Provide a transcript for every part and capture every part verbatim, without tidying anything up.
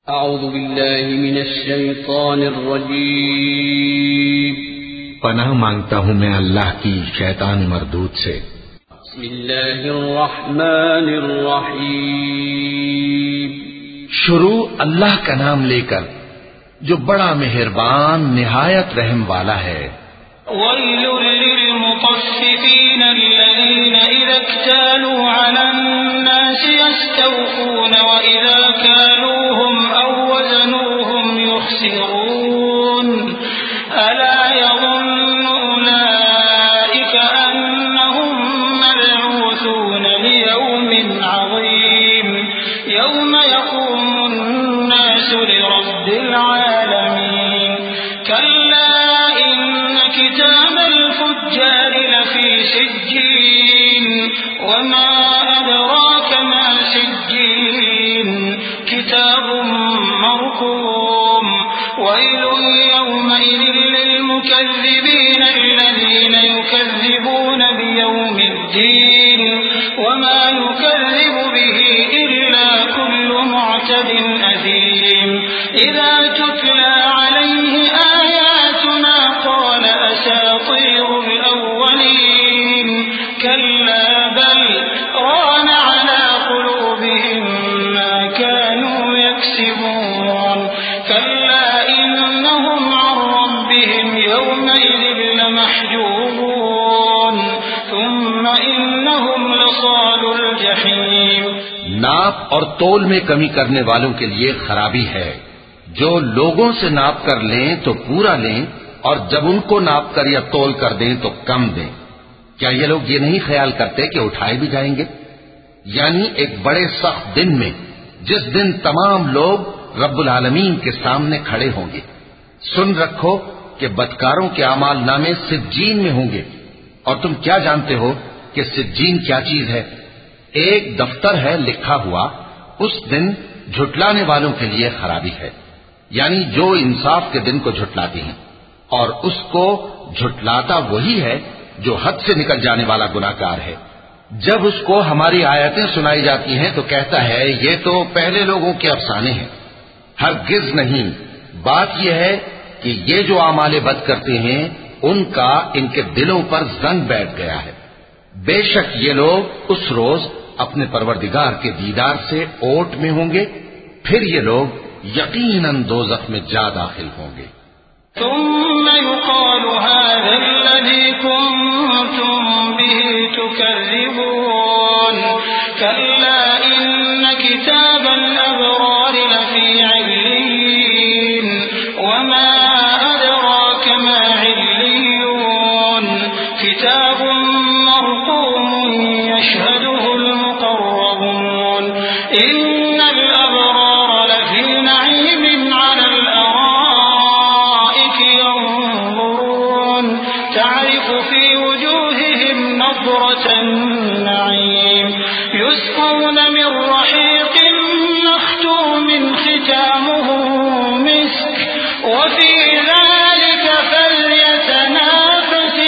अऊज़ु बिल्लाहि मिनश शैतानिर रजीम। पनाह मांगता हूँ मैं अल्लाह की शैतान मरदूद से। बिस्मिल्लाहिर रहमानिर रहीम। शुरू अल्लाह का नाम लेकर जो बड़ा मेहरबान निहायत रहम वाला है। वैलुल लिल मुतफ्फिफीन अल्लज़ीना इज़ा इक्तालू अलन्नास यस्तवफून व इज़ा कालूहुम औ वज़नूहुम युखसिरून अला यज़ुन्नु उलाइका अन्नहुम मबऊसून लियौमिन अज़ीम यौम यक़ूमुन नासु लिरब्बिल आलमीन कल्ला किताब الفجار لفي سجين وما أدراك ما سجين كتاب مرقوم ويل يومئذ للمكذبين الذين يكذبون بيوم الدين وما يكذب به إلا كل معتد أثيم إذا تتلى عليه آياتنا قال أساطير الأولين كلا بل ران على قلوبهم ما كانوا يكسبون كلا إنهم عن ربهم يومئذ لمحجوبون ثم إنهم لصالو الجحيم। नाप और तोल में कमी करने वालों के लिए खराबी है। जो लोगों से नाप कर लें तो पूरा लें और जब उनको नाप कर या तोल कर दें तो कम दें। क्या ये लोग ये नहीं ख्याल करते कि उठाए भी जाएंगे? यानी एक बड़े सख्त दिन में, जिस दिन तमाम लोग रब्बुल आलमीन के सामने खड़े होंगे। सुन रखो कि बदकारों के आमाल नामे सिज्जीन में होंगे। और तुम क्या जानते हो कि सिज्जीन क्या चीज है? एक दफ्तर है लिखा हुआ। उस दिन झुटलाने वालों के लिए खराबी है, यानी जो इंसाफ के दिन को झुटलाते हैं। और उसको झुटलाता वही है जो हद से निकल जाने वाला गुनाहगार है। जब उसको हमारी आयतें सुनाई जाती हैं तो कहता है ये तो पहले लोगों के अफसाने हैं। हरगिज नहीं, बात यह है कि ये जो आमाले बद करते हैं उनका इनके दिलों पर जंग बैठ गया है। बेशक ये लोग उस रोज अपने परवरदिगार के दीदार से ओट में होंगे, फिर ये लोग यकीनन दोज़ख में जा दाखिल होंगे। ثم يقال هذا الذي كنتم به تكذبون كلا إن كتاب الأبرار لفي عليين وما أدراك ما عليون كتاب مرقوم يشهده المقربون إن الأبرار لفي نعيم على تعرف في وجوههم نضرة النعيم يسقون من رحيق مختوم ختامه مسك وفي ذلك فليتنافس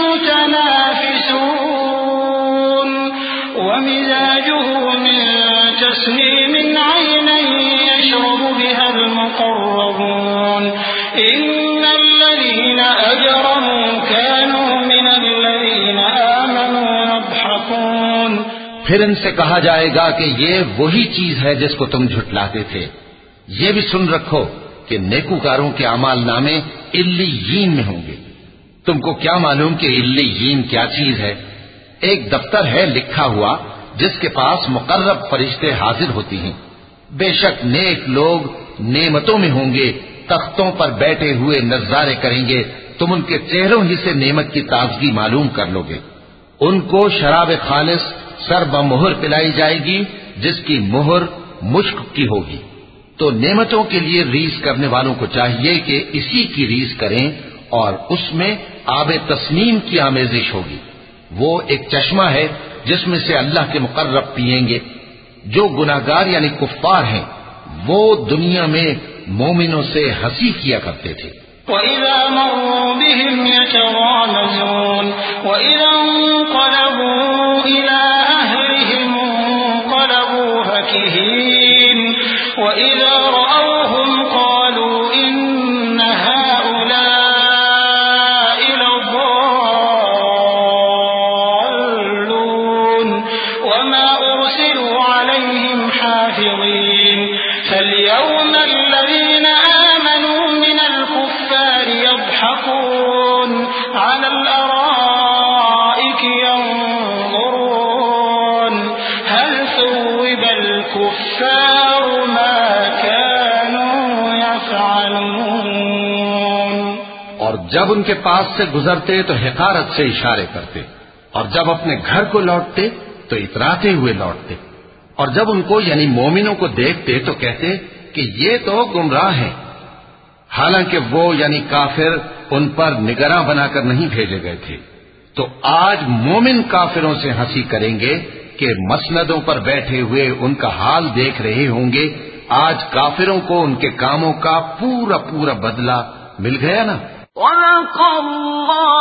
المتنافسون ومزاجه من تسنيم عينا يشرب بها المقربون إن الذين أجرموا كانوا من الذين آمنوا يضحكون। फिर इनसे कहा जाएगा कि ये वही चीज है जिसको तुम झुटलाते थे। ये भी सुन रखो कि नेकूकारों के अमाल नामे इल्लीयीन में होंगे। तुमको क्या मालूम कि इल्लीयीन क्या चीज है? एक दफ्तर है लिखा हुआ जिसके पास मुकर्रब फरिश्ते हाजिर होती हैं। बेशक नेक लोग नेमतों में होंगे, तख्तों पर बैठे हुए नजारे करेंगे। तुम उनके चेहरों ही से नेमत की ताजगी मालूम कर लोगे। उनको शराब खालिस सर ब मुहर पिलाई जाएगी जिसकी मुहर मुश्क की होगी। तो नेमतों के लिए रीस करने वालों को चाहिए कि इसी की रीस करें और उसमें आबे तस्नीम की आमेजिश होगी। वो एक चश्मा है जिसमें से अल्लाह के मुकर्रब पिएंगे। जो गुनाहगार यानी कुफ्फार हैं वो दुनिया में मोमिनों से हंसी किया करते थे। وَإِذَا مَرُّوا بِهِمْ يَتَغَامَزُونَ وَإِذَا انقَلَبُوا إِلَى أَهْلِهِمْ انقَلَبُوا فَكِهِينَ وَإِذَا رَأَوْا जब उनके पास से गुजरते तो हिकारत से इशारे करते, और जब अपने घर को लौटते तो इतराते हुए लौटते। और जब उनको यानी मोमिनों को देखते तो कहते कि ये तो गुमराह हैं। हालांकि वो यानी काफिर उन पर निगरां बनाकर नहीं भेजे गए थे। तो आज मोमिन काफिरों से हंसी करेंगे कि मसनदों पर बैठे हुए उनका हाल देख रहे होंगे। आज काफिरों को उनके कामों का पूरा पूरा बदला मिल गया ना।